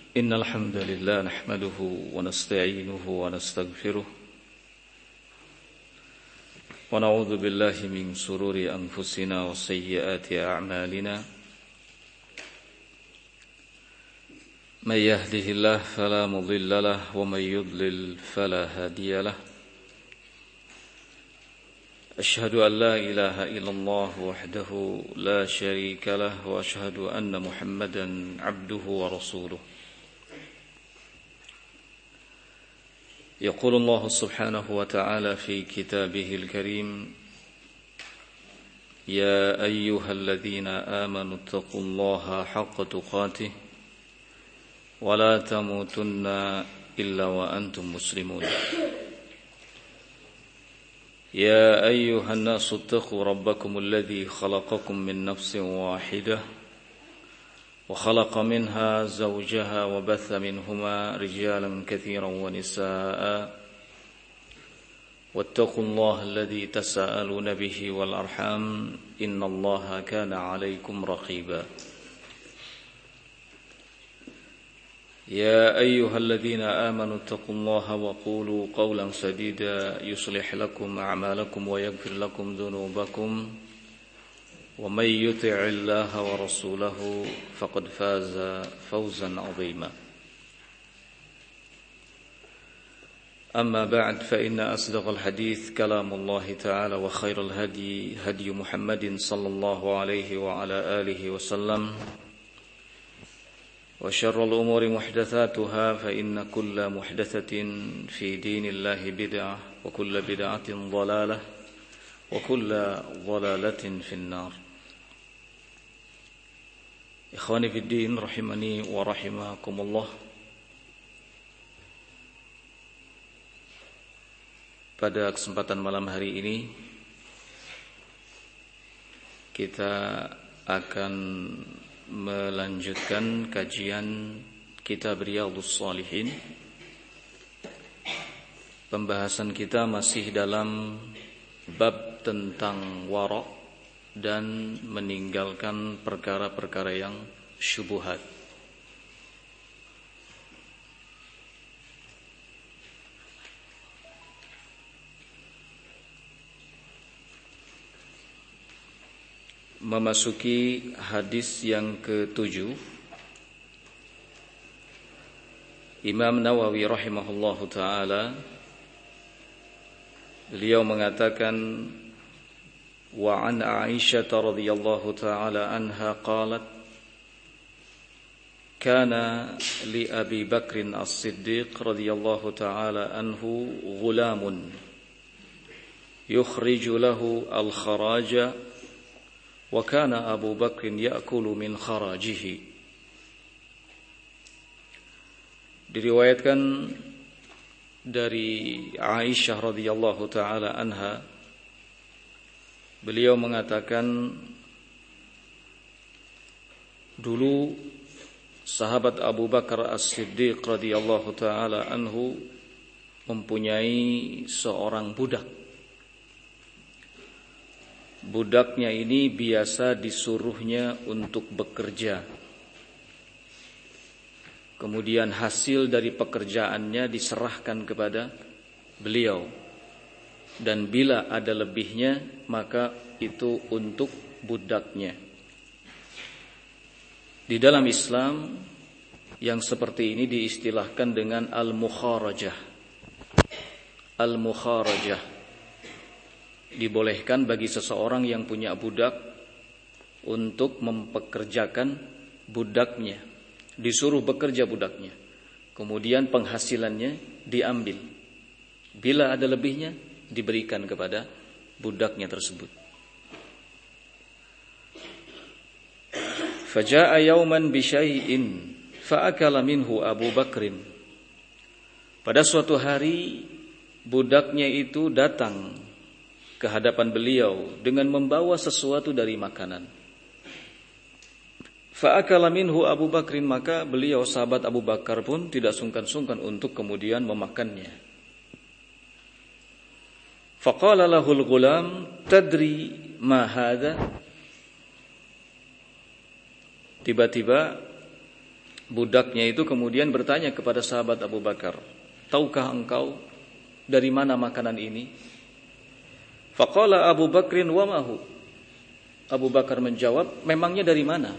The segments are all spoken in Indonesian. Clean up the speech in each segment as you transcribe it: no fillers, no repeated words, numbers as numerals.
إن الحمد لله نحمده ونستعينه ونستغفره ونعوذ بالله من شرور أنفسنا وسيئات أعمالنا من يهده الله فلا مضل له ومن يضلل فلا هادي له أشهد أن لا إله إلا الله وحده لا شريك له وأشهد أن محمدا عبده ورسوله يقول الله سبحانه وتعالى في كتابه الكريم يا أيها الذين آمنوا اتقوا الله حق تقاته ولا تموتن إلا وأنتم مسلمون يا أيها الناس اتقوا ربكم الذي خلقكم من نفس واحدة وخلق منها زوجها وبث منهما رجالا كثيرا ونساء واتقوا الله الذي تساءلون به والأرحام إن الله كان عليكم رقيبا يا أيها الذين آمنوا اتقوا الله وقولوا قولا سديدا يصلح لكم أعمالكم ويغفر لكم ذنوبكم ومن يطع الله ورسوله فقد فاز فوزا عظيما أما بعد فإن أصدق الحديث كلام الله تعالى وخير الهدي هدي محمد صلى الله عليه وعلى آله وسلم وشر الأمور محدثاتها فإن كل محدثة في دين الله بدعة وكل بدعة ضلالة وكل ضلالة في النار Ikhwani fi din rahimani wa rahimakumullah. Pada kesempatan malam hari ini kita akan melanjutkan kajian kitab Riyadhus Shalihin. Pembahasan kita masih dalam bab tentang wara' dan meninggalkan perkara-perkara yang syubhat. Memasuki hadis yang ke-7, Imam Nawawi rahimahullahu ta'ala beliau mengatakan وعن عائشة رضي الله تعالى عنها قالت كان لأبي بكر الصديق رضي الله تعالى عنه غلام يخرج له الخراج وكان أبو بكر يأكل من خراجه. Diriwayatkan dari Aisyah radhiyallahu taala anha, beliau mengatakan dulu sahabat Abu Bakar As-Siddiq radhiyallahu taala anhu mempunyai seorang budak. Budaknya ini biasa disuruhnya untuk bekerja. Kemudian hasil dari pekerjaannya diserahkan kepada beliau. Dan bila ada lebihnya, maka itu untuk budaknya. Di dalam Islam, yang seperti ini diistilahkan dengan al-mukharajah. Al-mukharajah dibolehkan bagi seseorang yang punya budak untuk mempekerjakan budaknya, disuruh bekerja budaknya. Kemudian penghasilannya diambil. Bila ada lebihnya, diberikan kepada budaknya tersebut. Faja'a yawman bi syai'in fa'akala minhu Abu Bakrin. Pada suatu hari budaknya itu datang ke hadapan beliau dengan membawa sesuatu dari makanan. Fa'akala minhu Abu Bakrin, maka beliau sahabat Abu Bakar pun tidak sungkan-sungkan untuk kemudian memakannya. Faqala lahul ghulam tadri ma hadha. Tiba-tiba Budaknya itu kemudian bertanya kepada sahabat Abu Bakar, "Tahukah engkau dari mana makanan ini?" Faqala Abu Bakrin, "Wa mahu?" Abu Bakar menjawab, "Memangnya dari mana?"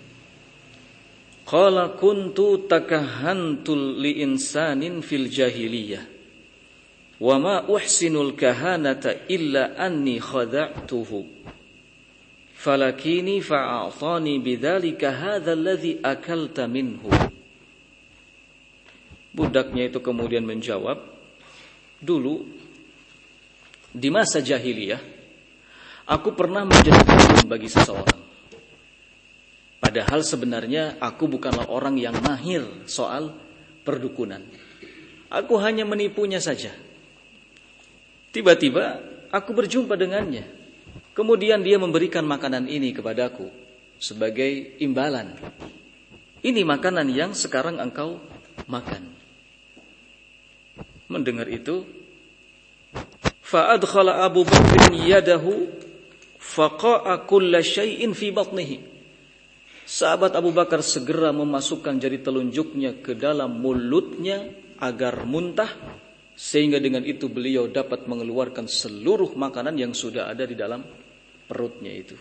Qala kuntu takahantul li insanin fil jahiliyah wa ma uhsinul kahanata illa anni khada'tuhu falakini fa'atani bidzalika hadzal ladzi akalta minhu. Budaknya itu kemudian menjawab, "Dulu di masa jahiliyah aku pernah menjadi dukun bagi seseorang. Padahal sebenarnya aku bukanlah orang yang mahir soal perdukunan. Aku hanya menipunya saja. Tiba-tiba aku berjumpa dengannya. Kemudian dia memberikan makanan ini kepadaku sebagai imbalan. Ini makanan yang sekarang engkau makan." Mendengar itu, fa'adkhala Abu Bakr yadahu faqa'a kulla syai'in fi batnihi. Sahabat Abu Bakar segera memasukkan jari telunjuknya ke dalam mulutnya agar muntah, sehingga dengan itu beliau dapat mengeluarkan seluruh makanan yang sudah ada di dalam perutnya itu.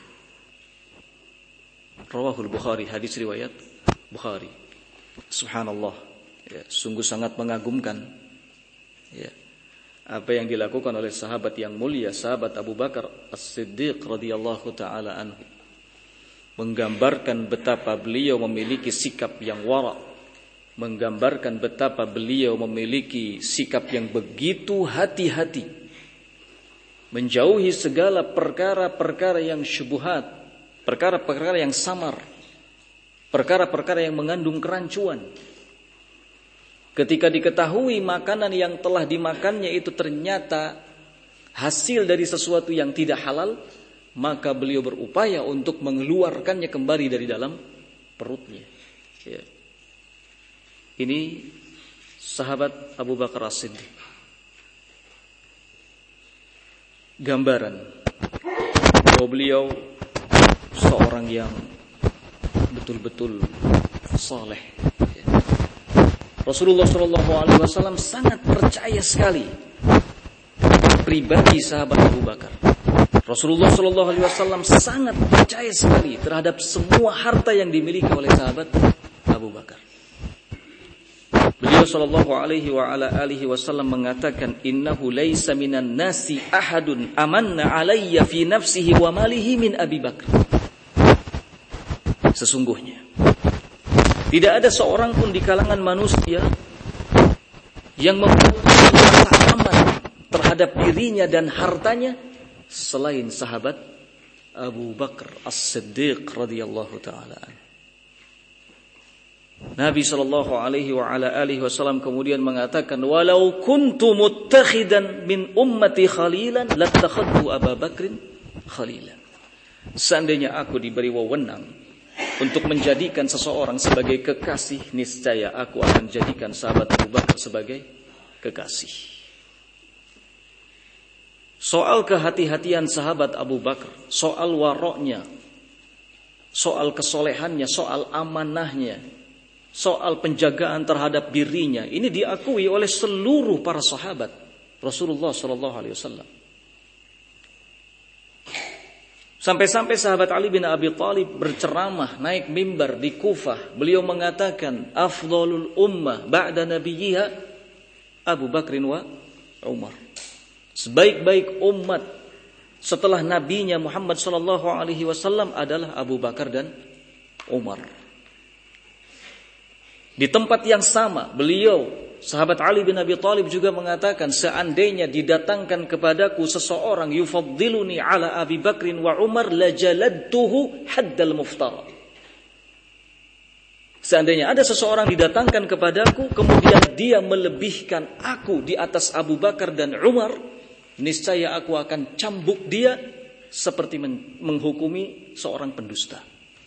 Rawahul Bukhari, hadis riwayat Bukhari. Subhanallah, ya, sungguh sangat mengagumkan, ya, apa yang dilakukan oleh sahabat yang mulia, sahabat Abu Bakar As-Siddiq radhiyallahu taala anhu. Menggambarkan betapa beliau memiliki sikap yang wara, menggambarkan betapa beliau memiliki sikap yang begitu hati-hati, menjauhi segala perkara-perkara yang syubhat, perkara-perkara yang samar, perkara-perkara yang mengandung kerancuan. Ketika diketahui makanan yang telah dimakannya itu ternyata hasil dari sesuatu yang tidak halal, maka beliau berupaya untuk mengeluarkannya kembali dari dalam perutnya. Ya. Ini sahabat Abu Bakar As-Siddiq. Gambaran bahwa beliau seorang yang betul-betul saleh. Ya. Rasulullah SAW sangat percaya sekali pribadi sahabat Abu Bakar. Rasulullah SAW sangat percaya sekali terhadap semua harta yang dimiliki oleh sahabat Abu Bakar. Beliau SAW mengatakan, "Innahu laisa minan nasi ahadun amanna alayya fi nafsihi wa malihi min Abi Bakr." Sesungguhnya tidak ada seorang pun di kalangan manusia yang mempunyai rasa aman terhadap dirinya dan hartanya selain sahabat Abu Bakar As-Siddiq radhiyallahu taala. Nabi sallallahu alaihi wasallam kemudian mengatakan, "Walau kuntu muttakhidan min ummati khalilan lattakhadtu Abu Bakrin khalilan." Seandainya aku diberi wewenang untuk menjadikan seseorang sebagai kekasih, niscaya aku akan jadikan sahabat Abu Bakar sebagai kekasih. Soal kehati-hatian sahabat Abu Bakar, soal waroknya, soal kesolehannya, soal amanahnya, soal penjagaan terhadap dirinya, ini diakui oleh seluruh para sahabat Rasulullah SAW. Sampai-sampai sahabat Ali bin Abi Thalib berceramah naik mimbar di Kufah, beliau mengatakan, "Afdhalul ummah ba'da nabiyyiha Abu Bakrin wa Umar." Sebaik-baik umat setelah nabinya Muhammad SAW adalah Abu Bakar dan Umar. Di tempat yang sama, beliau, sahabat Ali bin Abi Thalib juga mengatakan, "Seandainya didatangkan kepadaku seseorang yufaddiluni ala Abi Bakrin wa Umar lajaladtuhu haddal muftara." Seandainya ada seseorang didatangkan kepadaku, kemudian dia melebihkan aku di atas Abu Bakar dan Umar, niscaya aku akan cambuk dia seperti menghukumi seorang pendusta.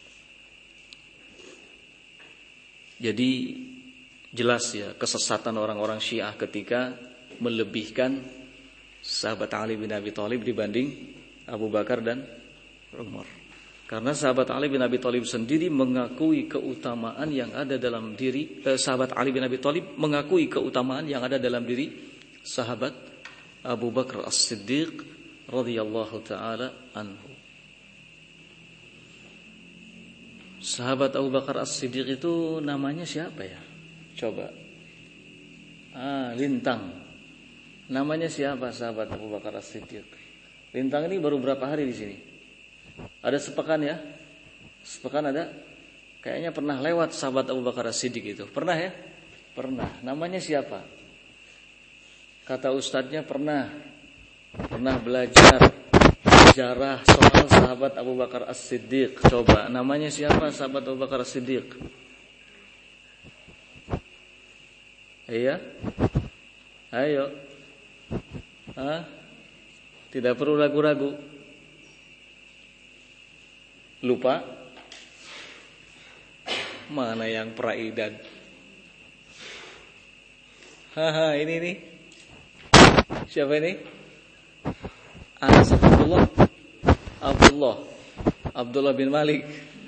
Jadi jelas ya kesesatan orang-orang Syiah ketika melebihkan sahabat Ali bin Abi Thalib dibanding Abu Bakar dan Umar. Karena sahabat Ali bin Abi Thalib sendiri mengakui keutamaan yang ada dalam diri sahabat Ali bin Abi Thalib mengakui keutamaan yang ada dalam diri sahabat Abu Bakar As-Siddiq radhiyallahu taala anhu. Sahabat Abu Bakar As-Siddiq itu namanya siapa ya? Coba. Lintang. Namanya siapa sahabat Abu Bakar As-Siddiq? Lintang ini baru berapa hari di sini? Ada sepekan ya? Sepekan ada? Kayaknya pernah lewat sahabat Abu Bakar As-Siddiq itu. Pernah ya? Pernah. Namanya siapa? Kata ustadznya pernah belajar sejarah soal sahabat Abu Bakar As-Siddiq. Coba, namanya siapa sahabat Abu Bakar As-Siddiq? Iya? Ayo. Tidak perlu ragu-ragu. Lupa? Mana yang praidan? Ini nih. Siapa ini? Anas Abdullah bin Malik.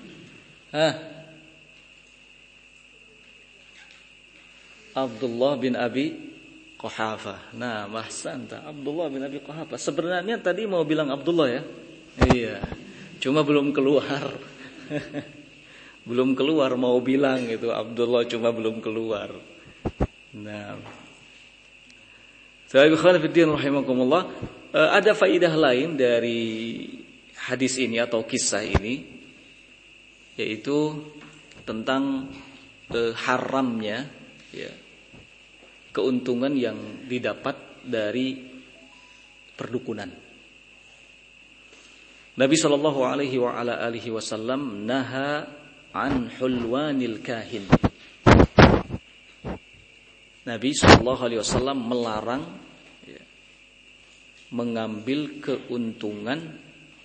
Abdullah bin Abi Quhafah. Nah, mahsanta. Abdullah bin Abi Quhafah. Sebenarnya tadi mau bilang Abdullah ya. Iya. Cuma belum keluar. Belum keluar mau bilang itu Abdullah, cuma belum keluar. Nah. Sahabat fillah rahimakumullah, ada faidah lain dari hadis ini atau kisah ini, yaitu tentang haramnya ya, keuntungan yang didapat dari perdukunan. Nabi sallallahu alaihi wa ala alihi wasallam naha an hulwanil kahin. Nabi sallallahu alaihi wasallam melarang ya, mengambil keuntungan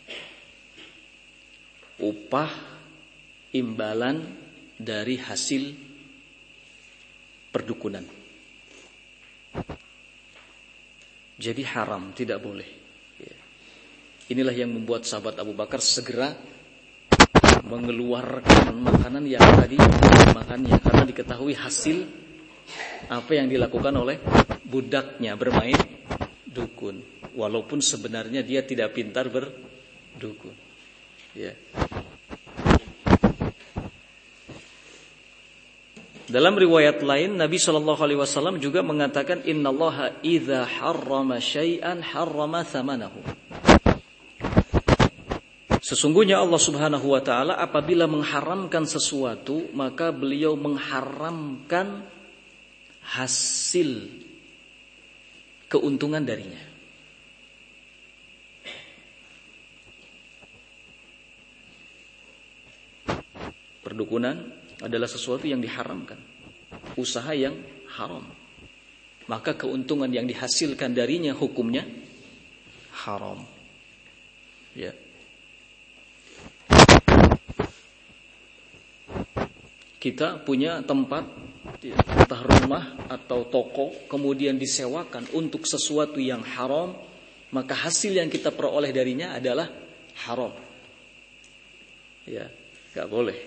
upah imbalan dari hasil perdukunan. Jadi haram, tidak boleh. Inilah yang membuat sahabat Abu Bakar segera mengeluarkan makanan yang tadi makannya, karena diketahui hasil apa yang dilakukan oleh budaknya bermain dukun, walaupun sebenarnya dia tidak pintar berdukun. Ya. Dalam riwayat lain Nabi sallallahu alaihi wasallam juga mengatakan innallaha idza harrama syai'an harrama thamanahu. Sesungguhnya Allah Subhanahu wa taala apabila mengharamkan sesuatu, maka beliau mengharamkan hasil keuntungan darinya. Perdukunan adalah sesuatu yang diharamkan, usaha yang haram. Maka keuntungan yang dihasilkan darinya hukumnya haram. Ya. Kita punya tempat, entah rumah atau toko, kemudian disewakan untuk sesuatu yang haram, maka hasil yang kita peroleh darinya adalah haram. Ya, gak boleh.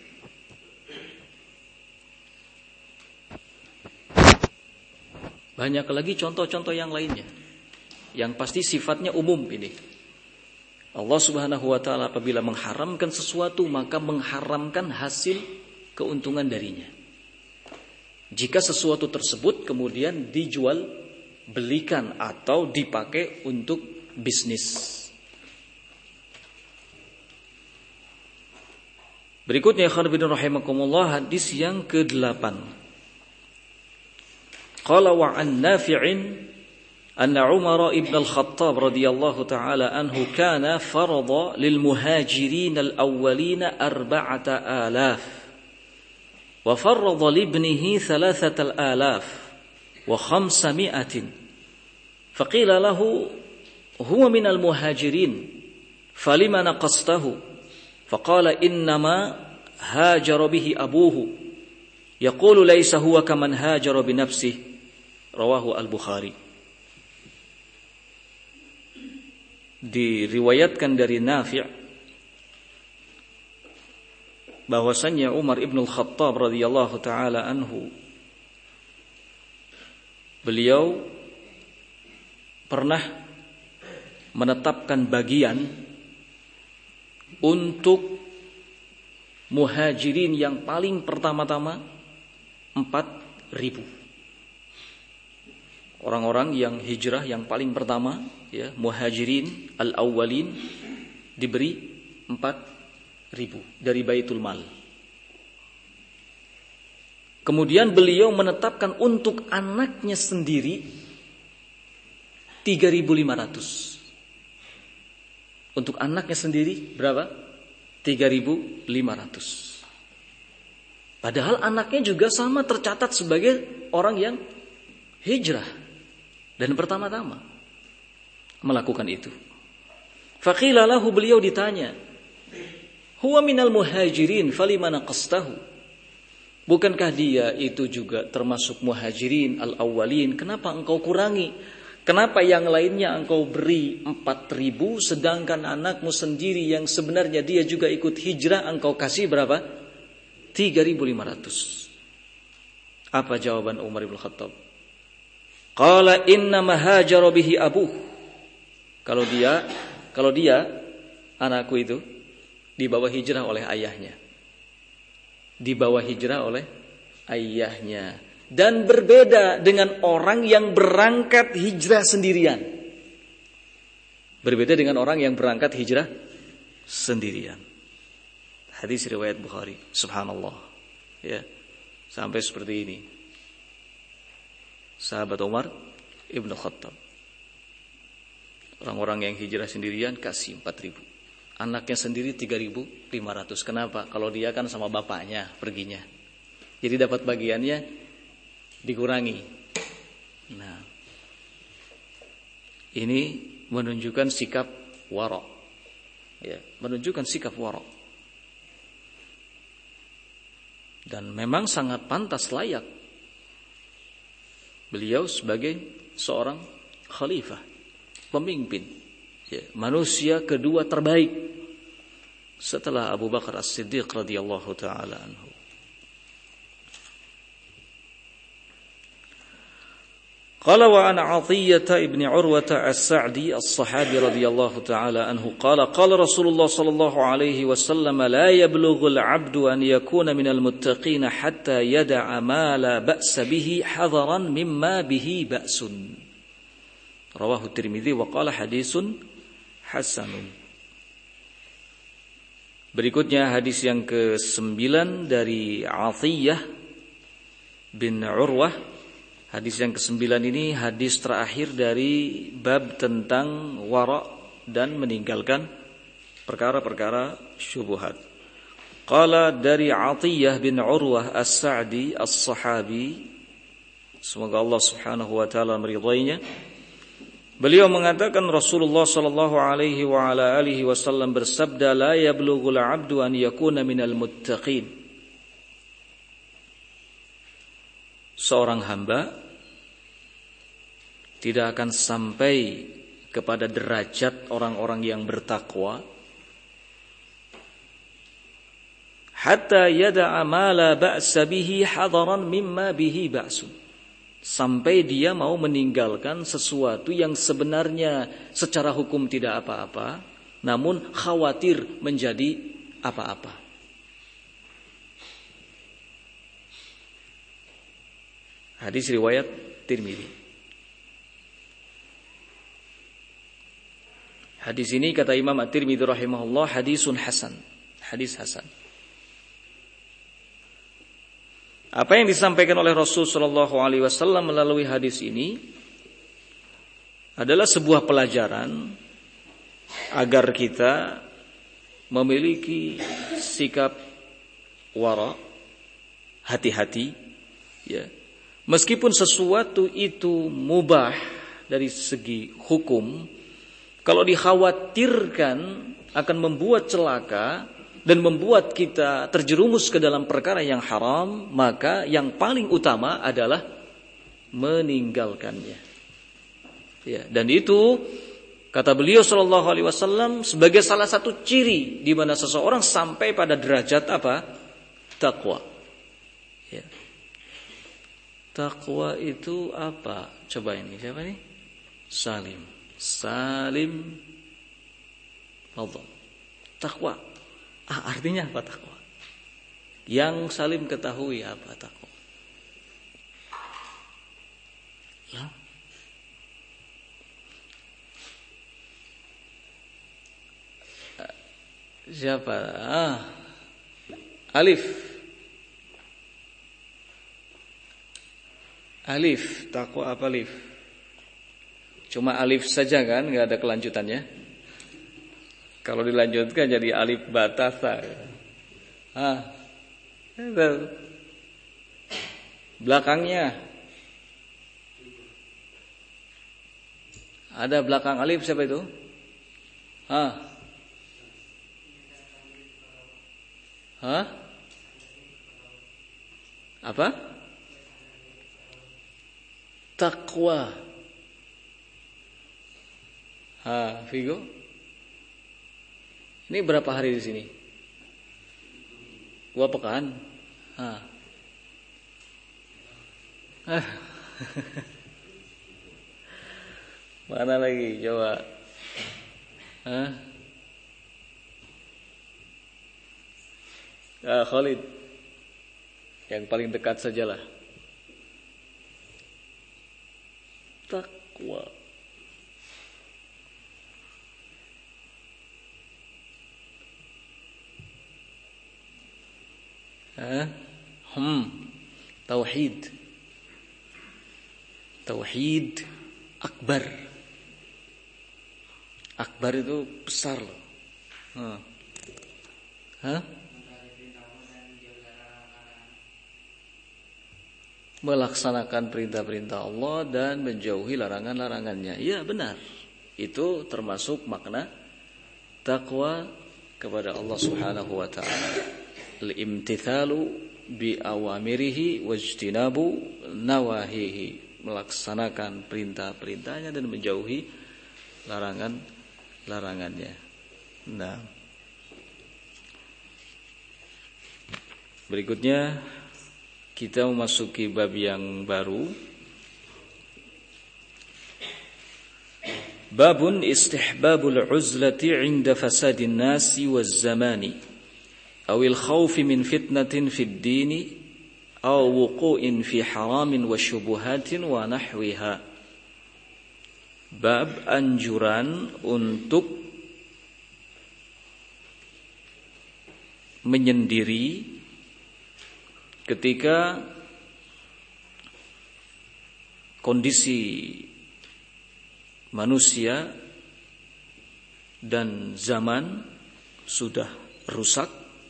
Banyak lagi contoh-contoh yang lainnya, yang pasti sifatnya umum ini. Allah Subhanahu wa taala apabila mengharamkan sesuatu, maka mengharamkan hasil keuntungan darinya. Jika sesuatu tersebut kemudian dijual, belikan atau dipakai untuk bisnis. Berikutnya khairuddin rahimakumullah, hadis yang ke-8. Qala wa an Nafi'in anna Umar ibn al-Khattab radhiyallahu ta'ala anhu kana farada lil muhajirin al-awwalin 4,000 وفرض لابنه 3,000 و500 فقيل له هو من المهاجرين فلما نقصته فقال إنما هاجر به أبوه يقول ليس هو كمن هاجر بنفسه رواه البخاري. Diriwayatkan dari Nafi' bahwasannya Umar ibn al-Khattab radhiyallahu taala anhu, beliau pernah menetapkan bagian untuk muhajirin yang paling pertama-tama 4.000. Orang-orang yang hijrah yang paling pertama, ya, muhajirin al-awwalin, diberi 4.000 dari Baitul Mal. Kemudian beliau menetapkan untuk anaknya sendiri 3.500. Untuk anaknya sendiri berapa? 3.500. Padahal anaknya juga sama tercatat sebagai orang yang hijrah dan pertama-tama melakukan itu. Faqila lahu, beliau ditanya, huwa minal muhajirin falima naqastahu. Bukankah dia itu juga termasuk muhajirin al-awwalin? Kenapa engkau kurangi? Kenapa yang lainnya engkau beri 4.000, sedangkan anakmu sendiri yang sebenarnya dia juga ikut hijrah engkau kasih berapa? 3.500. Apa jawaban Umar bin Khattab? Qala inna mahajara bihi abuh. Kalau dia anakku itu dibawa hijrah oleh ayahnya. Dibawa hijrah oleh ayahnya. Dan berbeda dengan orang yang berangkat hijrah sendirian. Berbeda dengan orang yang berangkat hijrah sendirian. Hadis riwayat Bukhari. Subhanallah. Ya. Sampai seperti ini. Sahabat Umar ibn Khattab. Orang-orang yang hijrah sendirian kasih 4.000. Anaknya sendiri 3.500. Kenapa? Kalau dia kan sama bapaknya perginya. Jadi dapat bagiannya dikurangi. Nah, ini menunjukkan sikap wara. Ya, menunjukkan sikap wara. Dan memang sangat pantas, layak beliau sebagai seorang khalifah, pemimpin, ya, manusia kedua terbaik setelah Abu Bakar As-Siddiq radhiyallahu taala anhu. Qala wa an 'Athiyyah ibn Urwah as-Sa'di as-Sahabi radhiyallahu ta'ala anhu qala qala Rasulullah sallallahu alaihi wasallam la yablughu al-'abdu an yakuna minal muttaqin hatta yada'a ma la ba'sa bihi hadaran mimma bihi ba'sun. Rawahu Tirmidzi wa qala hadisun hasanun. Berikutnya hadis yang ke-9 dari Athiyyah bin Urwah. Hadis yang ke-9 ini hadis terakhir dari bab tentang wara' dan meninggalkan perkara-perkara syubhat. Qala dari Athiyyah bin Urwah as-Sa'di as-Sahabi, semoga Allah Subhanahu wa taala meridainya. Beliau mengatakan Rasulullah sallallahu alaihi wa ala alihi wasallam bersabda, la yablughul 'abdu an yakuna minal muttaqin. Seorang hamba tidak akan sampai kepada derajat orang-orang yang bertakwa hatta yada'a ma la ba'sa bihi hadaran mimma bihi ba'sun, sampai dia mau meninggalkan sesuatu yang sebenarnya secara hukum tidak apa-apa, namun khawatir menjadi apa-apa. Hadis riwayat Tirmidzi. Hadis ini kata Imam At-Tirmidzi rahimahullah hadisun hasan. Hadis hasan. Apa yang disampaikan oleh Rasul sallallahu alaihi wasallam melalui hadis ini adalah sebuah pelajaran agar kita memiliki sikap wara, hati-hati, ya. Meskipun sesuatu itu mubah dari segi hukum, kalau dikhawatirkan akan membuat celaka dan membuat kita terjerumus ke dalam perkara yang haram, maka yang paling utama adalah meninggalkannya. Ya, dan itu Kata beliau sallallahu alaihi wasallam sebagai salah satu ciri di mana seseorang sampai pada derajat apa? Taqwa. Ya. Taqwa itu apa? Coba ini siapa nih? Salim. Salim. Allah. Taqwa. Artinya apa taqwa? Yang Salim ketahui apa taqwa? Ya. Siapa? Alif. Alif, taqwa apa alif? Cuma alif saja kan, enggak ada kelanjutannya. Kalau dilanjutkan jadi alif batasa. Belakangnya ada belakang alif siapa itu? Apa? Taqwa. Vigo. Ini berapa hari di sini? 2 pekan. Mana lagi? Coba. Khalid. Yang paling dekat sajalah. Taqwa. Tauhid. Tauhid akbar. Akbar itu besar loh. Melaksanakan perintah-perintah Allah dan menjauhi larangan-larangannya. Iya benar. Itu termasuk makna taqwa kepada Allah Subhanahu wa taala. Al-imtithalu bi awamirihi wajtinabu nawahihi. Melaksanakan perintah-perintahnya dan menjauhi larangan-larangannya. Nah. Berikutnya kita memasuki bab yang baru. Babun istihbabul uzlati 'inda fasadin nasi waz zamani awil khawfi min fitnatin fid dini aw wuqu'in fi haramin wa syubuhatin wa nahwiha. Bab anjuran untuk menyendiri ketika kondisi manusia dan zaman sudah rusak,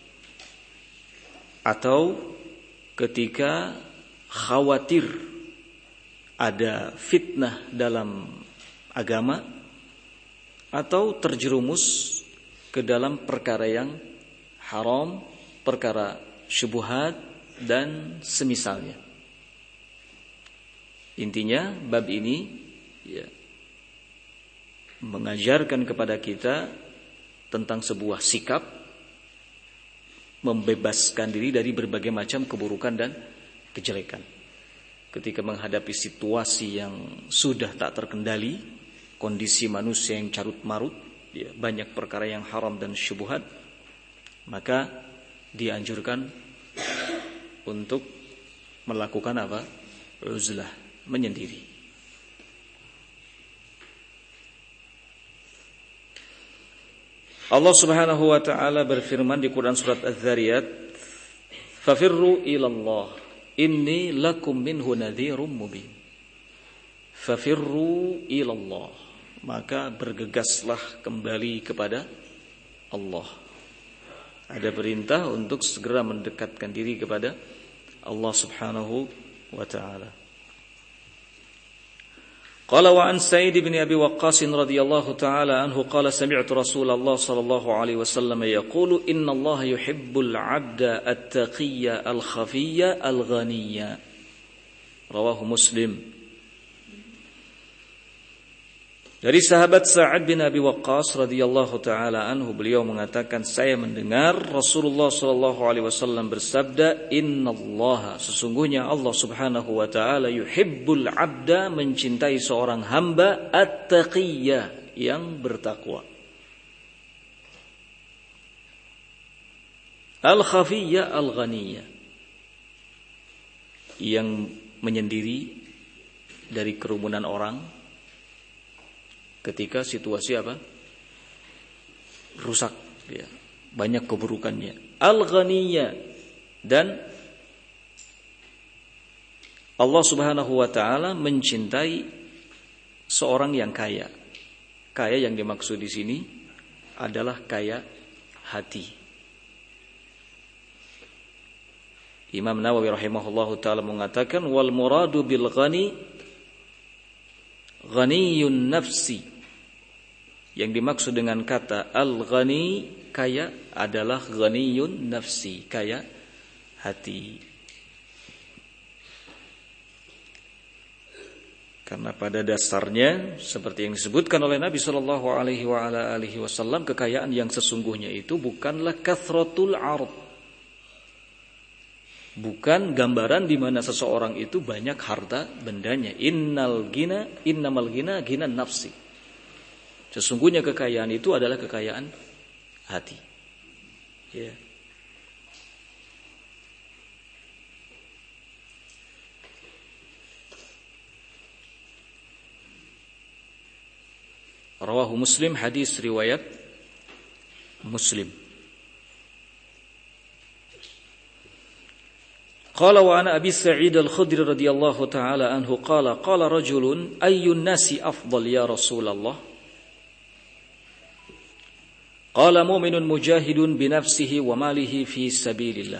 atau ketika khawatir ada fitnah dalam agama, atau terjerumus ke dalam perkara yang haram, perkara syubhat dan semisalnya. Intinya bab ini mengajarkan kepada kita tentang sebuah sikap membebaskan diri dari berbagai macam keburukan dan kejelekan. Ketika menghadapi situasi yang sudah tak terkendali, kondisi manusia yang carut marut, banyak perkara yang haram dan syubhat, maka dianjurkan untuk melakukan apa? Uzlah, menyendiri. Allah Subhanahu wa taala berfirman di Quran surat Az-Zariyat, "Fafirru ilallah, inni lakum minhu nadhirum mubin." Fafirru ilallah, maka bergegaslah kembali kepada Allah. Ada perintah untuk segera mendekatkan diri kepada Allah Subhanahu wa taala. Qala wa an Sa'id bin Abi Waqqas radhiyallahu taala anhu qala sami'tu Rasulullah sallallahu alaihi wasallam yaqulu inna Allah yuhibbul 'abda at-taqiyya al-khafiyya al-ghaniyya. Rawahu Muslim. Dari sahabat Sa'ad bin Abi Waqqas radhiyallahu taala anhu, beliau mengatakan, saya mendengar Rasulullah sallallahu alaihi wasallam bersabda, innallaha, sesungguhnya Allah Subhanahu wa taala, yuhibbul 'abda, mencintai seorang hamba, at-taqiyya, yang bertakwa, al-khafiyya, al-ghaniyya, yang menyendiri dari kerumunan orang ketika situasi apa? Rusak, ya, banyak keburukannya. Al-ghaniyya, dan Allah Subhanahu wa taala mencintai seorang yang kaya. Kaya yang dimaksud di sini adalah kaya hati. Imam Nawawi rahimahullahu taala mengatakan, wal muradu bil ghani ghaniyun nafsi. Yang dimaksud dengan kata al-ghani, kaya, adalah ghaniyun nafsi, kaya hati. Karena pada dasarnya seperti yang disebutkan oleh Nabi sallallahu alaihi wasallam, kekayaan yang sesungguhnya itu bukanlah kathratul 'ard. Bukan gambaran di mana seseorang itu banyak harta bendanya. Innamal ghina ghinan nafsi. Sesungguhnya kekayaan itu adalah kekayaan hati. Ya. Rawahu Muslim, hadis riwayat Muslim. Qala wa ana Abi Sa'id al-Khudri radhiyallahu ta'ala anhu qala rajulun ayyun nasi afdal ya Rasulullah? Qala mu'minun mujahidun binafsihi wa malihi fi sabilillah.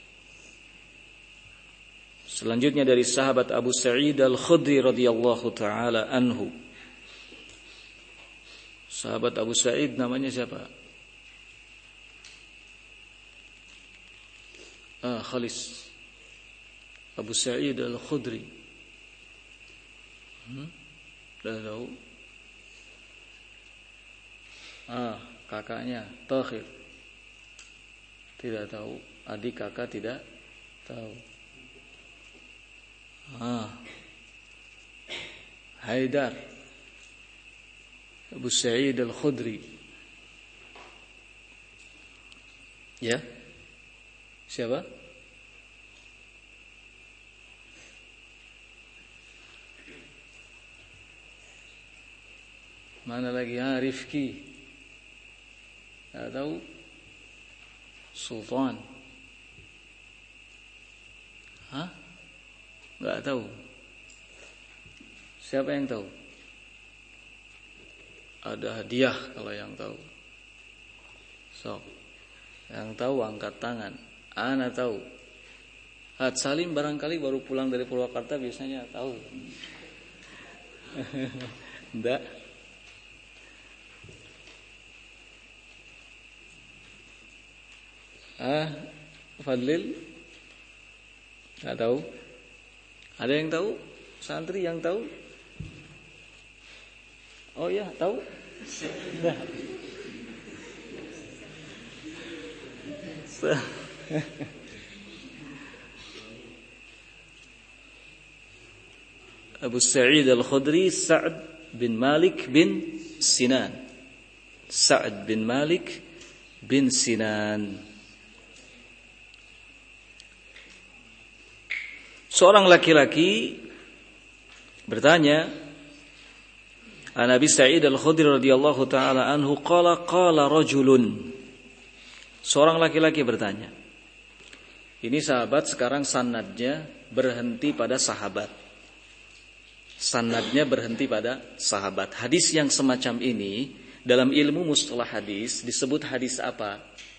Selanjutnya dari sahabat Abu Sa'id al-Khudri radhiyallahu ta'ala anhu. Sahabat Abu Sa'id namanya siapa? Khalis. Abu Sa'id al-Khudri. Dah tahu? Kakaknya Takhir. Tidak tahu. Adik kakak tidak tahu. Haidar. Abu Sa'id al-Khudri. Ya? Siapa? Mana lagi? Rifki. Tak tahu. Sultan. Enggak tahu. Siapa yang tahu? Ada hadiah kalau yang tahu. Yang tahu angkat tangan. Ana tahu. Had Salim barangkali baru pulang dari Purwakarta, biasanya tahu. Enggak. Fadlil? Enggak tahu. Ada yang tahu? Santri yang tahu? Oh ya, tahu? Nah. Abu Sa'id al-Khudri, Sa'ad bin Malik bin Sinan. Sa'ad bin Malik bin Sinan. Seorang laki-laki bertanya, Nabi Sa'id al-Khudri radhiyallahu taala anhu qala rajulun. Seorang laki-laki bertanya. Ini sahabat, sekarang sanadnya berhenti pada sahabat. Sanadnya berhenti pada sahabat. Hadis yang semacam ini dalam ilmu mustalah hadis disebut hadis apa?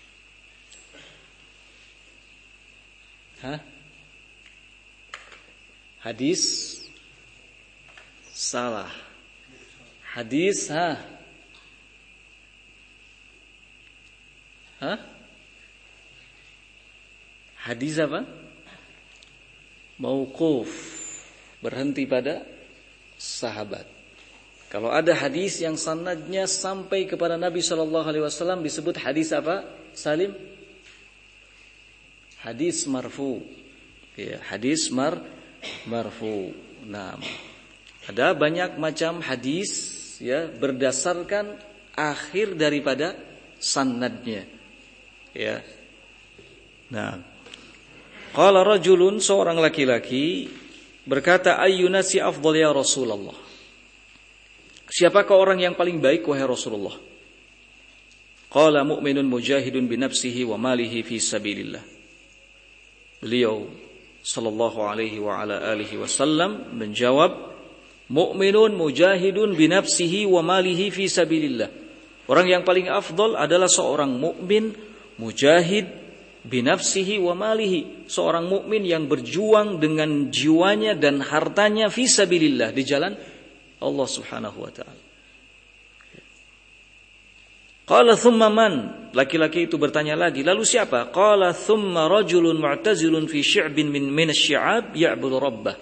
Hadis salah. Hadis Hadis apa? Mauquf, berhenti pada sahabat. Kalau ada hadis yang sanadnya sampai kepada Nabi sallallahu alaihi wasallam disebut hadis apa? Salim? Hadis marfu. Ya, hadis marfu. Nah, ada banyak macam hadis ya berdasarkan akhir daripada sanadnya. Ya. Nah, qala rajulun, seorang laki-laki berkata, ayyunasi afdal ya Rasulullah. Siapakah orang yang paling baik wahai Rasulullah? Qala mu'minun mujahidun bi nafsihi wa malihi fi sabilillah. Beliau sallallahu alaihi wa ala alihi wasallam menjawab, mu'minun mujahidun bi nafsihi wa malihi fi sabilillah. Orang yang paling afdal adalah seorang mukmin mujahid bi nafsihi wa malihi, seorang mukmin yang berjuang dengan jiwanya dan hartanya fi sabilillah, di jalan Allah Subhanahu wa taala. Qala thumma man? Laki-laki itu bertanya lagi, lalu siapa? Qala thumma rajulun mu'tazilun fi syi'bin min asy-syi'ab ya'budu rabbah.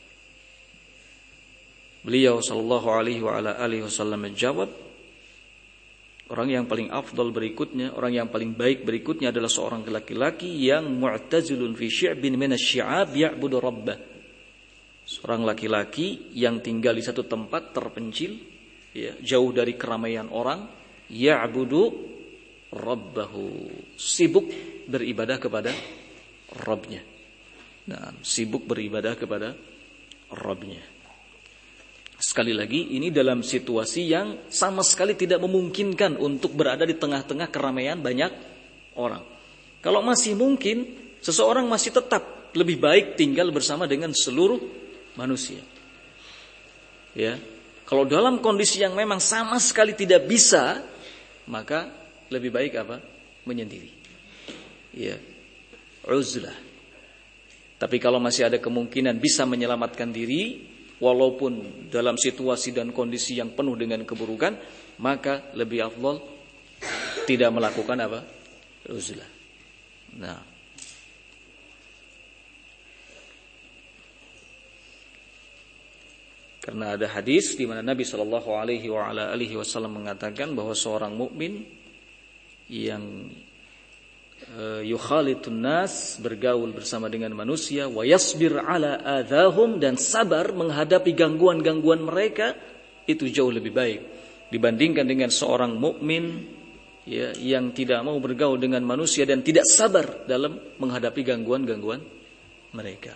Beliau sallallahu alaihi wa ala alihi wasallam menjawab, orang yang paling afdal berikutnya, orang yang paling baik berikutnya adalah seorang laki-laki yang mu'tazilun fi syi'bin min asy-syi'ab ya'budu rabbah. Seorang laki-laki yang tinggal di satu tempat terpencil, ya, jauh dari keramaian orang, ya'budu rabbahu, sibuk beribadah kepada Rabbnya. Nah, sibuk beribadah kepada Rabbnya. Sekali lagi, ini dalam situasi yang sama sekali tidak memungkinkan untuk berada di tengah-tengah keramaian banyak orang. Kalau masih mungkin, seseorang masih tetap lebih baik tinggal bersama dengan seluruh manusia. Ya, kalau dalam kondisi yang memang sama sekali tidak bisa, maka lebih baik apa? Menyendiri. Ya, uzlah. Tapi kalau masih ada kemungkinan bisa menyelamatkan diri, walaupun dalam situasi dan kondisi yang penuh dengan keburukan, maka lebih afdal tidak melakukan apa? Uzlah. Nah, karena ada hadis di mana Nabi sallallahu alaihi wa ala alihi wasallam mengatakan bahwa seorang mukmin yang yukhalitun nas, bergaul bersama dengan manusia, wa yasbir ala adahum, dan sabar menghadapi gangguan-gangguan mereka, itu jauh lebih baik dibandingkan dengan seorang mukmin ya yang tidak mau bergaul dengan manusia dan tidak sabar dalam menghadapi gangguan-gangguan mereka.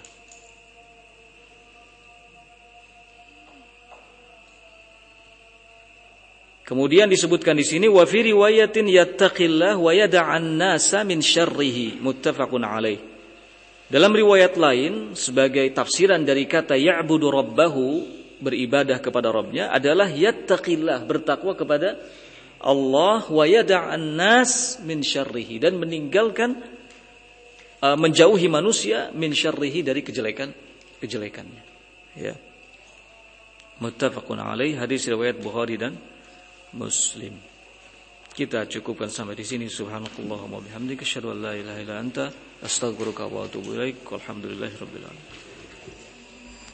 Kemudian disebutkan di sini, wa fi riwayatin yattaqillah wa yada'an nasa min syarrihi, muttafaqun alaih. Dalam riwayat lain, sebagai tafsiran dari kata ya'budu rabbahu, beribadah kepada Rabbnya, adalah yattaqillah, bertakwa kepada Allah, wa yada'an nas min syarrihi, dan meninggalkan, menjauhi manusia min syarrihi, dari kejelekannya. Ya. Muttafaqun alaih, hadis riwayat Bukhari dan Muslim. Kita cukupkan sampai di sini. Subhanakallahumma bihamdika asyhadu an la ilaha illa anta astaghfiruka wa atubu ilaik. Walhamdulillahirabbil alamin.